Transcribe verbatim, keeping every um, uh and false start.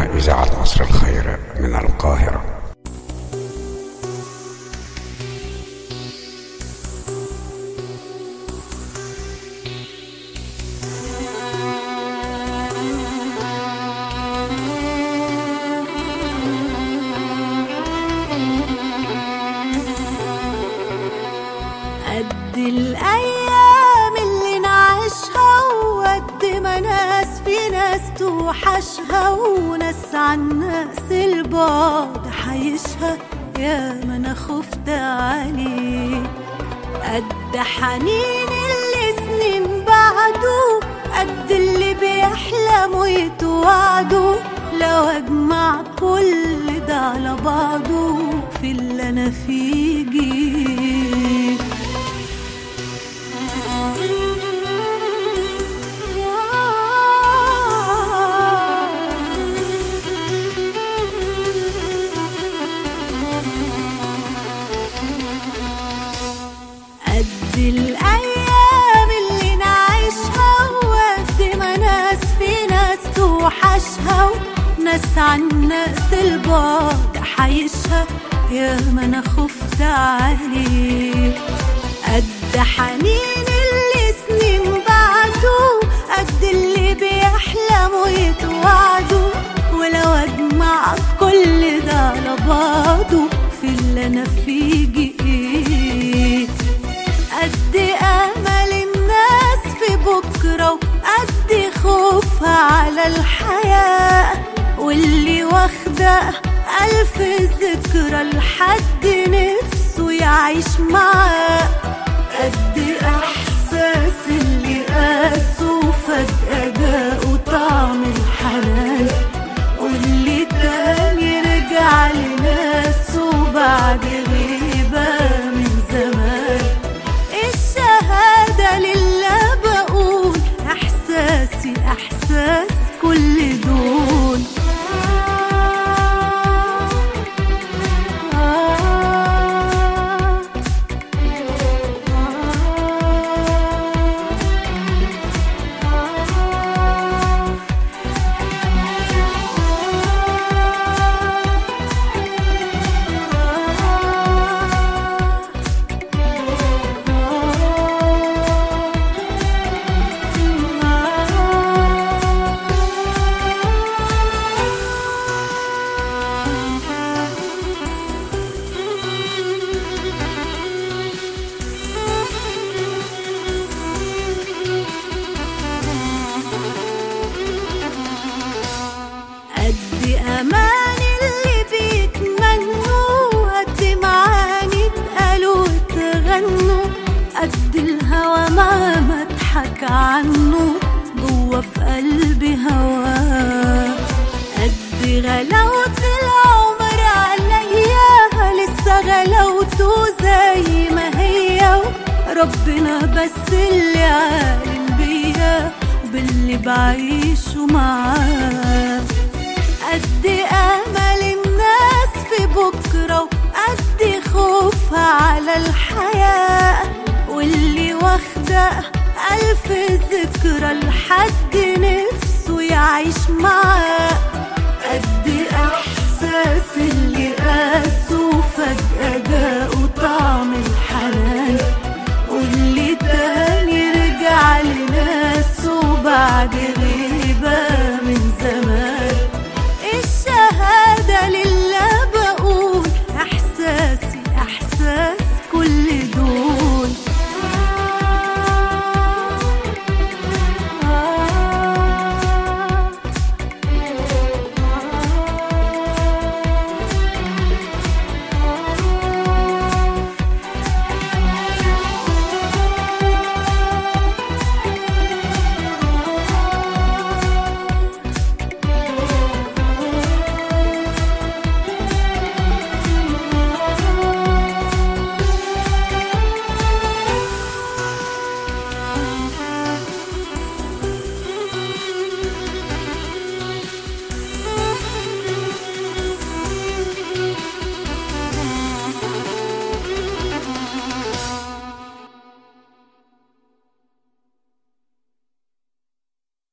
إذاعة عصر الخير من القاهرة. قد الأيام اللي نعيشها وقد ما ناس في ناس توحشها وناس عن ناس البعد حيشها يا ما أنا خفت عليه. قد حنين اللي سنين بعده قد اللي بيحلموا يتوعدوا لو أجمع كل ده على بعضه في اللي أنا فيه جيه. قد الأيام اللي نعيشها وقد ما ناس في ناس توحشها وناس عن ناس البعد حيشها يا ما أنا خفت عليه. قد حنين اللي سنين بعده قد اللي بيحلموا يتوعدوا ولو أجمع كل ده على بعضه في اللي أنا فيه جئت. قد أمل الناس في بكرة وقد خوفها على الحياة واللي واخدة ألف ذكرى لحد نفسه يعيش معاه. قد إحساس اللي قاسه فجأة جاءه طعم الحنان واللي تاني رجع لناسه بعد غيبة من زمان. الشهادة لله بقول إحساسي إحساس كل دول. قد أمان اللي بيتمنوا قد معاني اتقالوا واتغنوا قد الهوى ما اضحك عنه جوا في قلبي هواه. قد غلاوة العمر عليا لسه غلاوته زي ما هي ربنا بس اللي عالم بيا باللي بعيشه معاه. قد أمل الناس في بكرة وقد خوفها على الحياة واللي واخدة ألف ذكرى لحد نفسه يعيش معاه.